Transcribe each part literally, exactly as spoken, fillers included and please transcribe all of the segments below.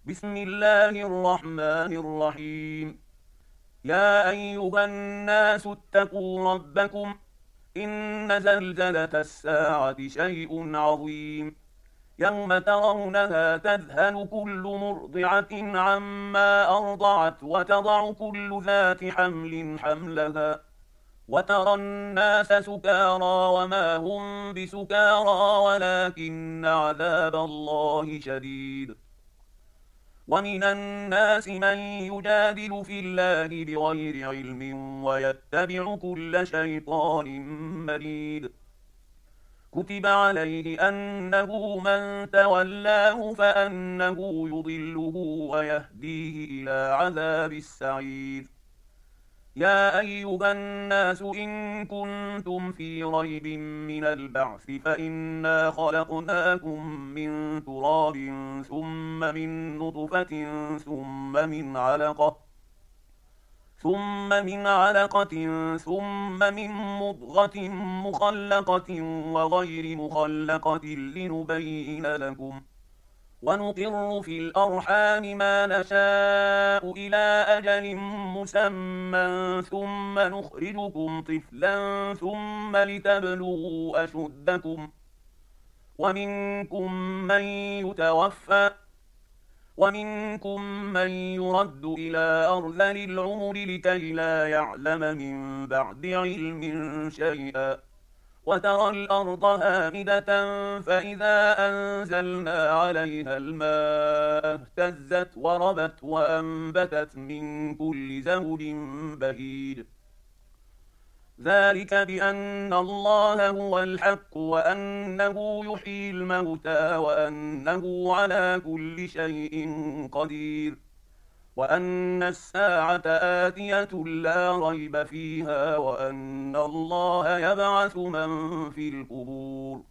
بسم الله الرحمن الرحيم. يا أيها الناس اتقوا ربكم، إن زلزلة الساعة شيء عظيم. يوم ترونها تذهل كل مرضعة عما أرضعت وتضع كل ذات حمل حملها، وترى الناس سكارى وما هم بسكارى ولكن عذاب الله شديد. ومن الناس من يجادل في الله بغير علم ويتبع كل شيطان مريد. كتب عليه أنه من تولاه فأنه يضله ويهديه إلى عذاب السعير. يا أيها الناس إن كنتم في ريب من البعث فإنا خلقناكم من تراب ثم من نطفة ثم من علقة ثم من علقة ثم من مضغة مخلقة وغير مخلقة لنبين لكم، ونقر في الأرحام ما نشاء إلى أجل مسمى ثم نخرجكم طفلا ثم لتبلغوا أشدكم، ومنكم من يتوفى ومنكم من يرد إلى أرذل العمر لكي لا يعلم من بعد علم شيئا. وترى الأرض هامدة فإذا أنزلنا عليها الماء اهتزت وربت وأنبتت من كل زوج بهيج. ذلك بأن الله هو الحق وأنه يحيي الموتى وأنه على كل شيء قدير، وأن الساعة آتية لا ريب فيها، وأن الله يبعث من في القبور.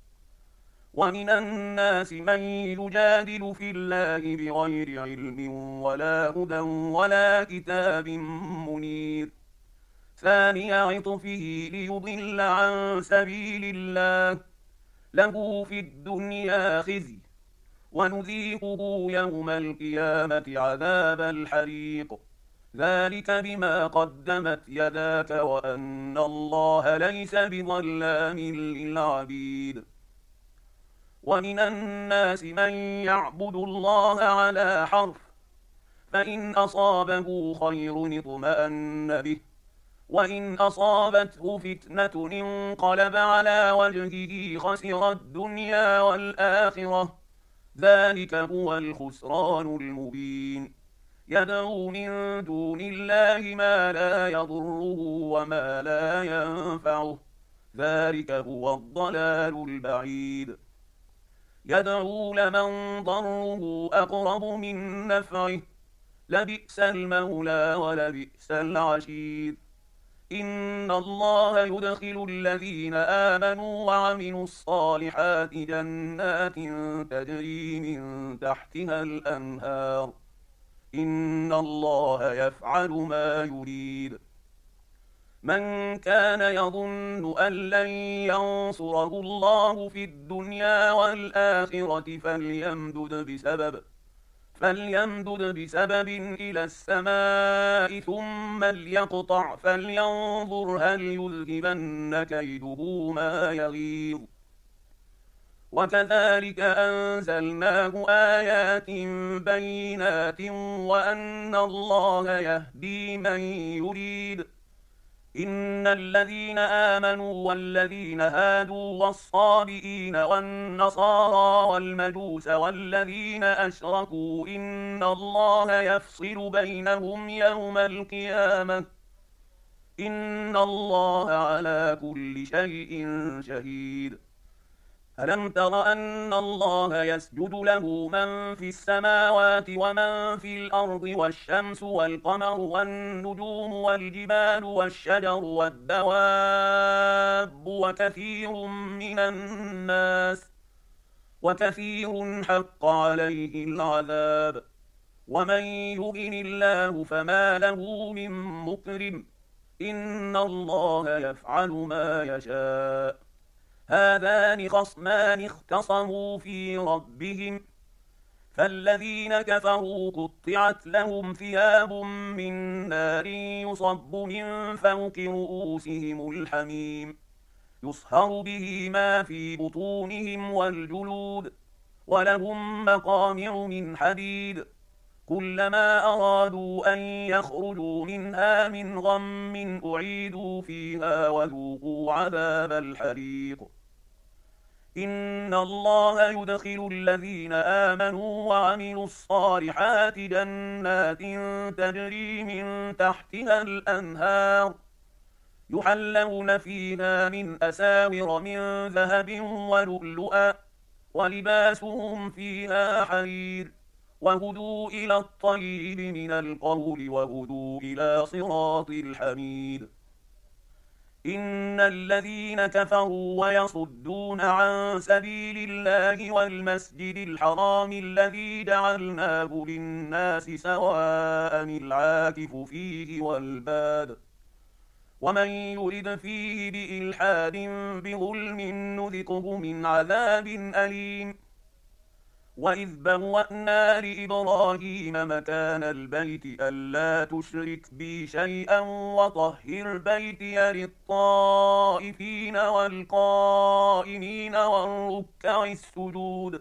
ومن الناس من يجادل في الله بغير علم ولا هدى ولا كتاب منير. ثاني عطفه ليضل عن سبيل الله، له في الدنيا خزي ونذيقه يوم القيامة عذاب الحريق. ذلك بما قدمت يداك وأن الله ليس بظلام للعبيد. ومن الناس من يعبد الله على حرف، فإن أصابه خير اطمأن به، وإن أصابته فتنة انقلب على وجهه خسر الدنيا والآخرة. ذلك هو الخسران المبين. يدعو من دون الله ما لا يضره وما لا ينفعه، ذلك هو الضلال البعيد. يدعو لمن ضره أقرب من نفعه، لبئس المولى ولبئس العشير. إن الله يدخل الذين آمنوا وعملوا الصالحات جنات تجري من تحتها الأنهار، إن الله يفعل ما يريد. من كان يظن أن لن ينصره الله في الدنيا والآخرة فليمدد بسبب فليمدد بسبب إلى السماء ثم ليقطع فلينظر هل يذهبن كيده ما يغيظ. وكذلك أنزلناه آيات بينات وأن الله يهدي من يريد. إن الذين آمنوا والذين هادوا والصابئين والنصارى والمجوس والذين أشركوا إن الله يفصل بينهم يوم القيامة، إن الله على كل شيء شهيد. ألم تر أن الله يسجد له من في السماوات ومن في الأرض والشمس والقمر والنجوم والجبال والشجر والدواب وكثير من الناس وكثير حق عليه العذاب. ومن يهن الله فما له من مكرم، إن الله يفعل ما يشاء. هذان خصمان اختصموا في ربهم فالذين كفروا قطعت لهم ثياب من نار يصب من فوق رؤوسهم الحميم يصهر به ما في بطونهم والجلود ولهم مقامع من حديد كلما أرادوا أن يخرجوا منها من غم أعيدوا فيها وذوقوا عذاب الحريق إن الله يدخل الذين آمنوا وعملوا الصالحات جنات تجري من تحتها الأنهار يحلون فيها من أساور من ذهب ولؤلؤا ولباسهم فيها حرير وهدوا إلى الطيب من القول وهدوا إلى صراط الحميد إن الذين كفروا ويصدون عن سبيل الله والمسجد الحرام الذي جعلناه للناس سواء العاكف فيه والباد ومن يرد فيه بإلحاد بظلم نذقه من عذاب أليم وإذ بوأنا لإبراهيم مكان البيت ألا تشرك بي شيئا وطهر بيتي للطائفين والقائمين والركع السجود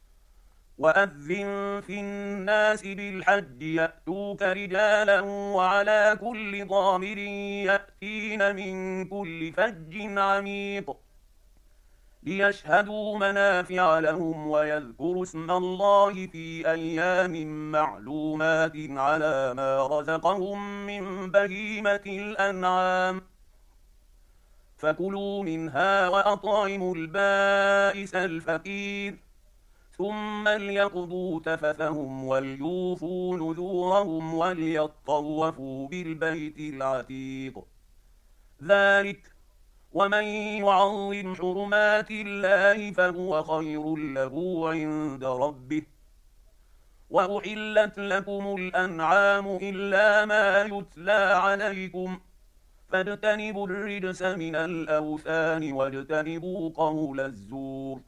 وأذن في الناس بالحج يأتوك رجالا وعلى كل ضامر يأتين من كل فج عميق ليشهدوا منافع لهم ويذكروا اسم الله في أيام معلومات على ما رزقهم من بهيمة الأنعام فكلوا منها وأطعموا البائس الفقير ثم ليقضوا تفثهم وليوفوا نذورهم وليطوفوا بالبيت العتيق ذلك ومن يعظم حرمات الله فهو خير له عند ربه وأحلت لكم الأنعام إلا ما يتلى عليكم فاجتنبوا الرجس من الأوثان واجتنبوا قول الزور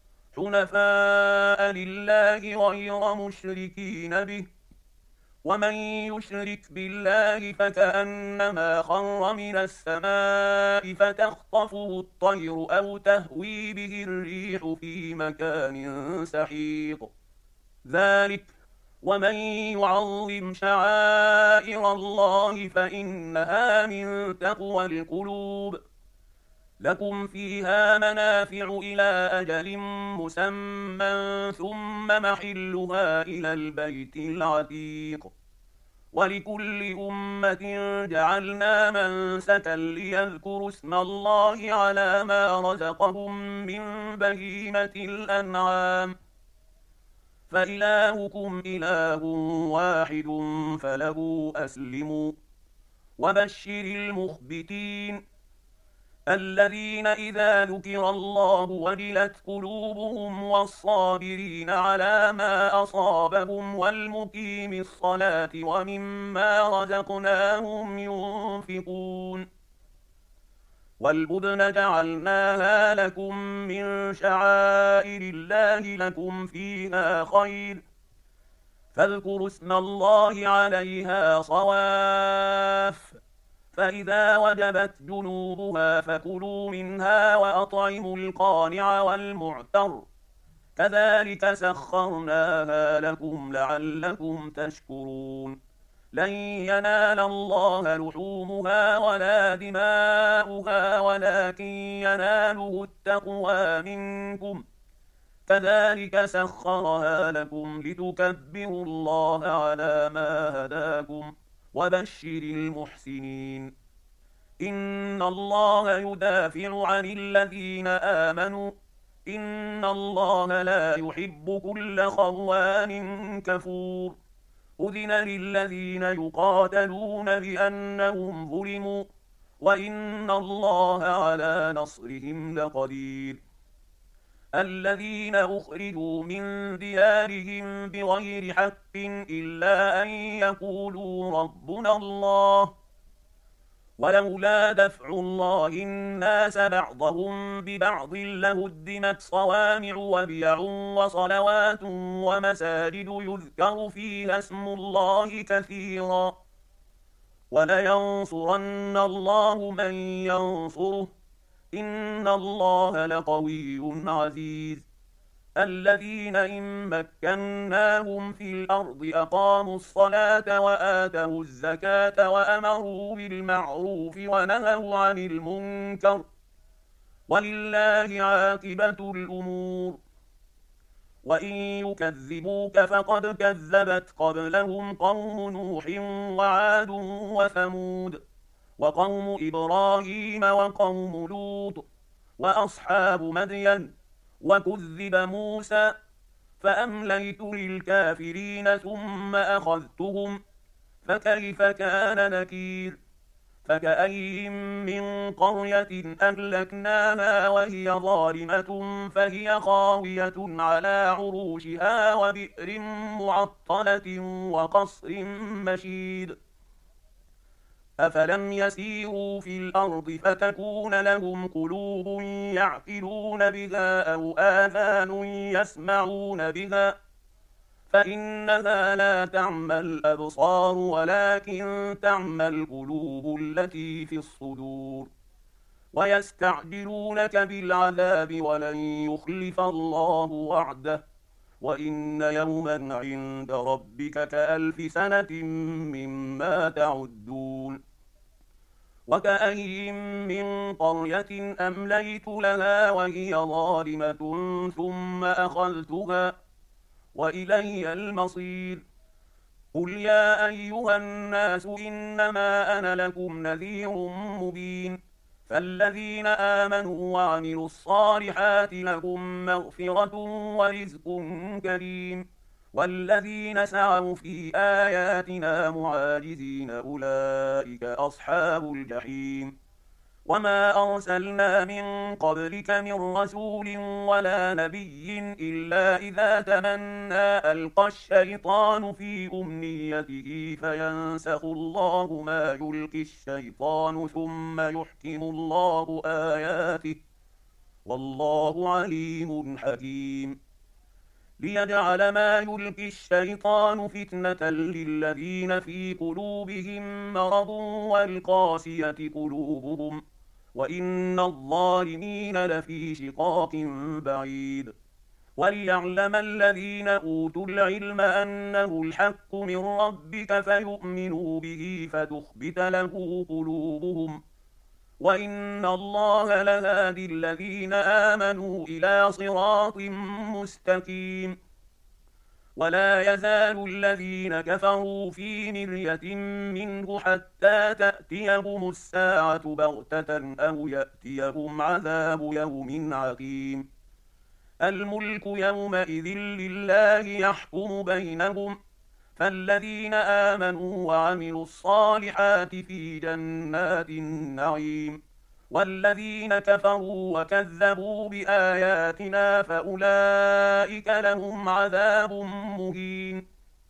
حنفاء لله غير مشركين به ومن يشرك بالله فكأنما خر من السماء فتخطفه الطير أو تهوي به الريح في مكان سحيق ذلك ومن يعظم شعائر الله فإنها من تقوى القلوب لكم فيها منافع إلى أجل مسمى ثم محلها إلى البيت العتيق ولكل أمة جعلنا منسكا ليذكروا اسم الله على ما رزقهم من بهيمة الأنعام فإلهكم إله واحد فله أسلموا وبشر المخبتين الذين إذا ذكر الله وجلت قلوبهم والصابرين على ما أصابهم والمقيم الصلاة ومما رزقناهم ينفقون والبدن جعلناها لكم من شعائر الله لكم فيها خير فاذكروا اسم الله عليها صواف فإذا وجبت جنوبها فكلوا منها وأطعموا القانع والمعتر كذلك سخرناها لكم لعلكم تشكرون لن ينال الله لحومها ولا دماؤها ولكن يناله التقوى منكم كذلك سخرها لكم لتكبروا الله على ما هداكم وبشر المحسنين إن الله يدافع عن الذين آمنوا إن الله لا يحب كل خوان كفور أذن للذين يقاتلون بأنهم ظلموا وإن الله على نصرهم لقدير الذين أخرجوا من ديارهم بغير حق إلا أن يقولوا ربنا الله ولولا دفع الله الناس بعضهم ببعض لهدمت صوامع وبيع وصلوات ومساجد يذكر فيها اسم الله كثيرا ولينصرن الله من ينصره إن الله لقوي عزيز الذين إن مكناهم في الأرض أقاموا الصلاة وآتوا الزكاة وأمروا بالمعروف ونهوا عن المنكر ولله عاقبة الأمور وإن يكذبوك فقد كذبت قبلهم قوم نوح وعاد وثمود وقوم إبراهيم وقوم لوط وأصحاب مدين وكذب موسى فأمليت للكافرين ثم أخذتهم فكيف كان نكير فكأي من قرية أهلكناها وهي ظالمة فهي خاوية على عروشها وبئر معطلة وقصر مشيد أفلم يسيروا في الأرض فتكون لهم قلوب يعقلون بها أو آذان يسمعون بها فإنها لا تعمى الأبصار ولكن تعمى القلوب التي في الصدور ويستعجلونك بالعذاب ولن يخلف الله وعده وإن يوما عند ربك كألف سنة مما تعدون وكأي من قرية أمليت لها وهي ظالمة ثم أخذتها وإلي المصير قل يا أيها الناس إنما أنا لكم نذير مبين فالذين آمنوا وعملوا الصالحات لهم مغفرة ورزق كريم والذين سعوا في آياتنا معاجزين أولئك أصحاب الجحيم وما أرسلنا من قبلك من رسول ولا نبي إلا إذا تمنى ألقى الشيطان في أمنيته فينسخ الله ما يلقي الشيطان ثم يحكم الله آياته والله عليم حكيم ليجعل ما يلقي الشيطان فتنة للذين في قلوبهم مرض والقاسية قلوبهم وإن الظالمين لفي شقاق بعيد وليعلم الذين أوتوا العلم أنه الحق من ربك فيؤمنوا به فتخبت له قلوبهم وإن الله لهادي الذين آمنوا إلى صراط مستقيم ولا يزال الذين كفروا في مرية منه حتى تأتيهم الساعة بغتة أو يأتيهم عذاب يوم عقيم الملك يومئذ لله يحكم بينهم فالذين آمنوا وعملوا الصالحات في جنات النعيم والذين كفروا وكذبوا بآياتنا فأولئك لهم عذاب مهين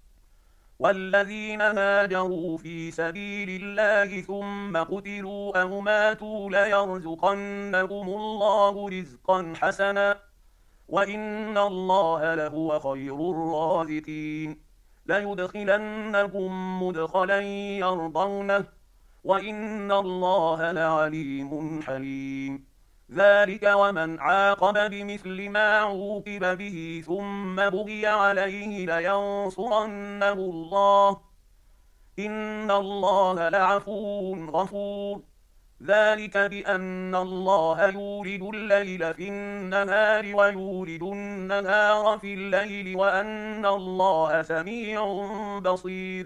والذين هاجروا في سبيل الله ثم قتلوا أو ماتوا ليرزقنهم الله رزقا حسنا وإن الله لهو خير الرازقين ليدخلنكم مدخلا يرضونه وإن الله لعليم حليم ذلك ومن عاقب بمثل ما عوقب به ثم بغي عليه لينصرنه الله إن الله لعفو غفور ذلك بأن الله يولد الليل في النهار ويولد النهار في الليل وأن الله سميع بصير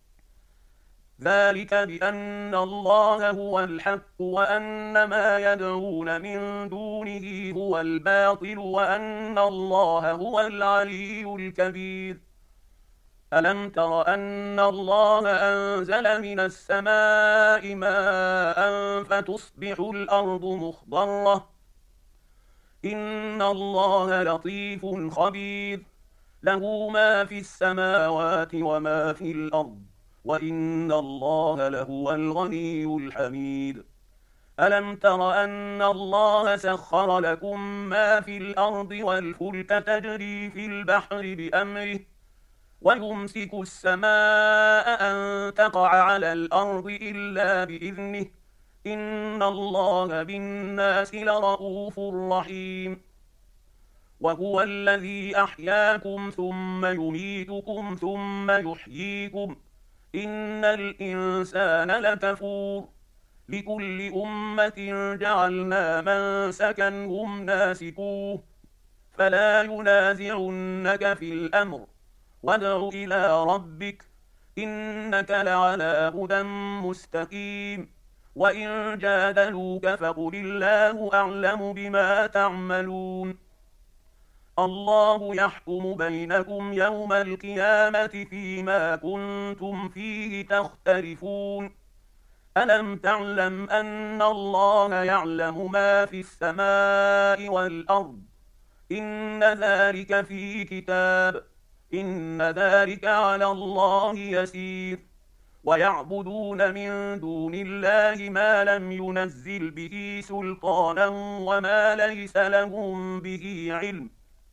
ذلك بأن الله هو الحق وأن ما يدعون من دونه هو الباطل وأن الله هو العلي الكبير ألم تر أن الله أنزل من السماء ماء فتصبح الأرض مخضرة إن الله لطيف خبير له ما في السماوات وما في الأرض وإن الله لهو الغني الحميد. ألم تر أن الله سخر لكم ما في الأرض والفلك تجري في البحر بأمره ويمسك السماء أن تقع على الأرض إلا بإذنه إن الله بالناس لرءوف رحيم. وهو الذي أحياكم ثم يميتكم ثم يحييكم إن الإنسان لكفور. لكل أمة جعلنا منسكا هم ناسكوه فلا ينازعنك في الأمر وادع إلى ربك إنك لعلى هدى مستقيم. وإن جادلوك فقل الله أعلم بما تعملون. الله يحكم بينكم يوم القيامة فيما كنتم فيه تختلفون. ألم تعلم أن الله يعلم ما في السماء والأرض إن ذلك في كتاب إن ذلك على الله يسير. ويعبدون من دون الله ما لم ينزل به سلطانا وما ليس لهم به علم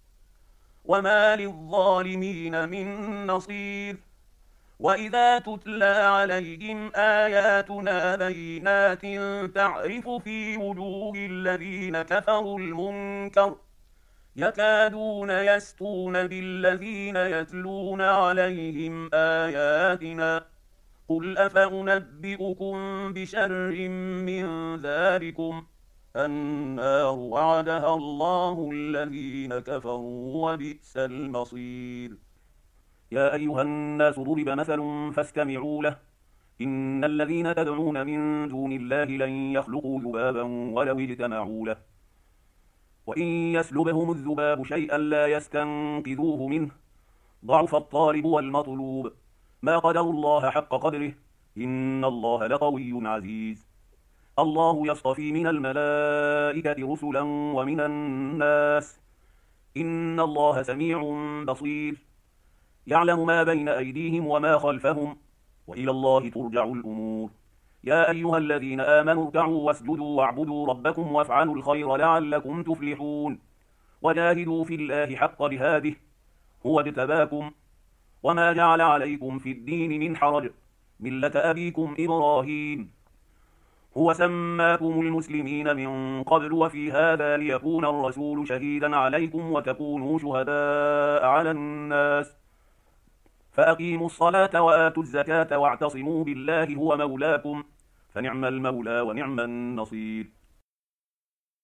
وما للظالمين من نصير. وإذا تتلى عليهم آياتنا بينات تعرف في وجوه الذين كفروا المنكر يكادون يسطون بالذين يتلون عليهم آياتنا قل أفأنبئكم بشر من ذلكم النار وعدها الله الذين كفروا وبئس المصير. يا أيها الناس ضرب مثل فاستمعوا له إن الذين تدعون من دون الله لن يخلقوا ذبابا ولو اجتمعوا له وإن يسلبهم الذباب شيئا لا يستنقذوه منه ضعف الطالب والمطلوب ما قدروا الله حق قدره إن الله لقوي عزيز. الله يصطفي من الملائكة رسلا ومن الناس إن الله سميع بصير يعلم ما بين أيديهم وما خلفهم وإلى الله ترجع الأمور. يا أيها الذين آمنوا اركعوا واسجدوا واعبدوا ربكم وافعلوا الخير لعلكم تفلحون. وجاهدوا في الله حق جهاده هو اجتباكم وما جعل عليكم في الدين من حرج ملة أبيكم إبراهيم هو سماكم المسلمين من قبل وفي هذا ليكون الرسول شهيدا عليكم وتكونوا شهداء على الناس فأقيموا الصلاة وآتوا الزكاة واعتصموا بالله هو مولاكم فنعم المولى ونعم النصير.